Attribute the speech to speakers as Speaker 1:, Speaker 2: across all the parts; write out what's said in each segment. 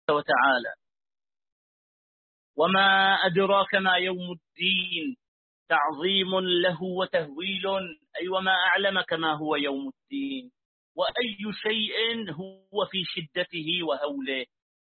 Speaker 1: وتعالى: وما أدراك ما يوم الدين، تعظيم له وتهويل، أي وما أعلمك ما هو يوم الدين، وأي شيء هو في شدته وهوله.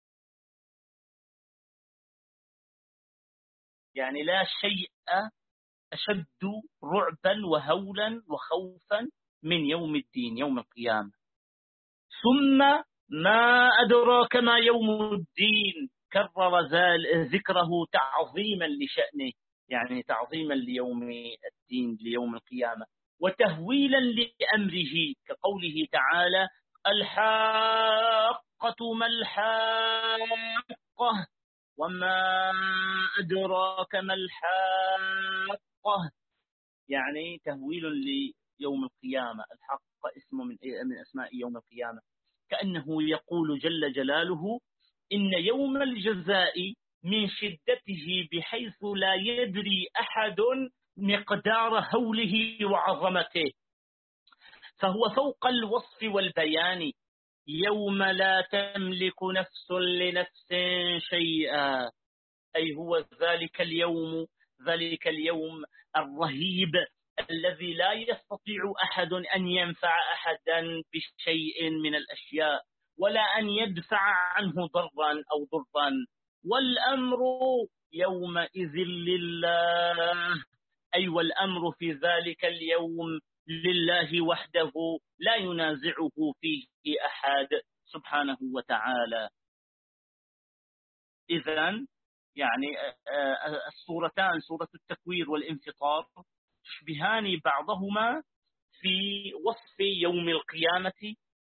Speaker 1: يعني لا شيء أشد رعبا وهولا وخوفا من يوم الدين، يوم القيامة. ثم ما أدراك ما يوم الدين، كرر ذكره تعظيما لشأنه، يعني تعظيما ليوم الدين، ليوم القيامة، وتهويلا لأمره، كقوله تعالى: الحاقة ما الحاقة، وما أدراك ما الحاقة، يعني تهويل ليوم القيامة. الحق اسم من أسماء يوم القيامة، كأنه يقول جل جلاله: إن يوم الجزاء من شدته بحيث لا يدري أحد مقدار هوله وعظمته، فهو فوق الوصف والبيان. يوم لا تملك نفس لنفس شيئا، أي هو ذلك اليوم الرهيب الذي لا يستطيع أحد أن ينفع أحدا بشيء من الأشياء، ولا أن يدفع عنه ضرا أو ضرا، والأمر يومئذ لله، أي والأمر في ذلك اليوم لله وحده، لا ينازعه فيه أحد سبحانه وتعالى. إذن يعني السورتان، سورة التكوير والانفطار، تشبهان بعضهما في وصف يوم القيامة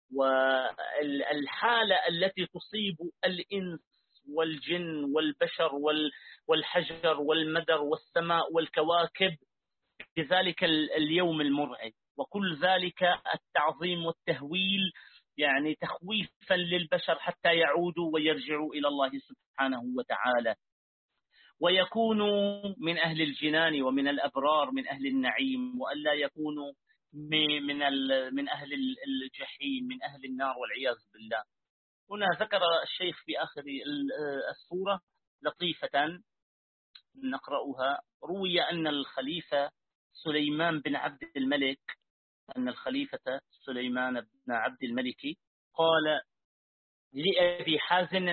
Speaker 1: والحالة التي تصيب الإنس والجن والبشر والحجر والمدر والسماء والكواكب في ذلك اليوم المرعب، وكل ذلك التعظيم والتهويل، يعني تخويفا للبشر حتى يعودوا ويرجعوا إلى الله سبحانه وتعالى، ويكونوا من أهل الجنان ومن الأبرار، من أهل النعيم، وألا يكونوا من أهل الجحيم، من أهل النار والعياذ بالله. هنا ذكر الشيخ في آخر السورة لطيفة نقرأها: روي أن الخليفة سليمان بن عبد الملك، قال لأبي حازم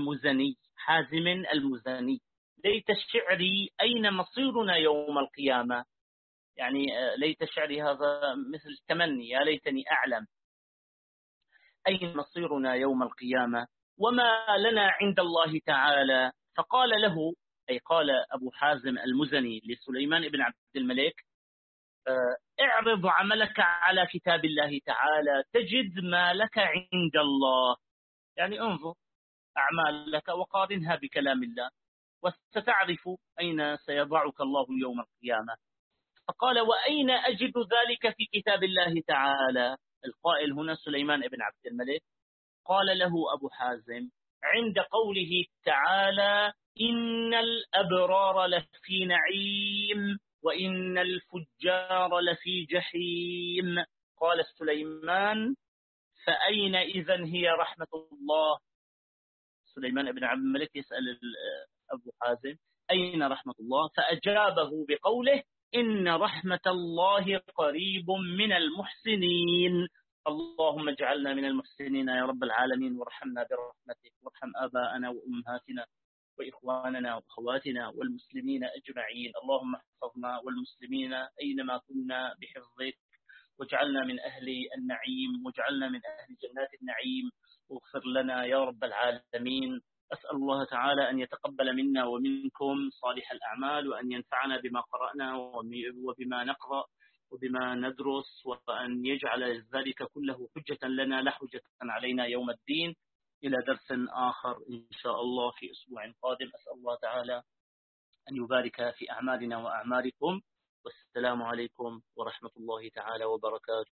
Speaker 1: المزني: ليت شعري أين مصيرنا يوم القيامة. يعني ليت شعري هذا مثل تمني، يا ليتني أعلم أين مصيرنا يوم القيامة، وما لنا عند الله تعالى. فقال له، أي قال أبو حازم المزني لسليمان بن عبد الملك: اعرض عملك على كتاب الله تعالى تجد ما لك عند الله. يعني انظر أعمالك وقارنها بكلام الله، وستعرف أين سيضعك الله يوم القيامة. فقال: وأين أجد ذلك في كتاب الله تعالى؟ القائل هنا سليمان بن عبد الملك. قال له أبو حازم: عند قوله تعالى: إن الأبرار لفي نعيم وإن الفجار لفي جحيم. قال سليمان: فأين إذن هي رحمة الله؟ سليمان بن عبد الملك يسأل أبو حازم: أين رحمة الله؟ فأجابه بقوله: إن رحمة الله قريب من المحسنين. اللهم اجعلنا من المحسنين يا رب العالمين، وارحمنا برحمتك، وارحم آباءنا وأمهاتنا وإخواننا وأخواتنا والمسلمين أجمعين. اللهم احفظنا والمسلمين أينما كنا بحفظك، واجعلنا من أهل النعيم، واجعلنا من أهل جنات النعيم، واغفر لنا يا رب العالمين. أسأل الله تعالى أن يتقبل منا ومنكم صالح الأعمال، وأن ينفعنا بما قرأنا وبما نقرأ وبما ندرس، وأن يجعل ذلك كله حجة لنا لا حجة علينا يوم الدين. إلى درس آخر إن شاء الله في أسبوع قادم. أسأل الله تعالى أن يبارك في أعمالنا وأعمالكم، والسلام عليكم ورحمة الله تعالى وبركاته.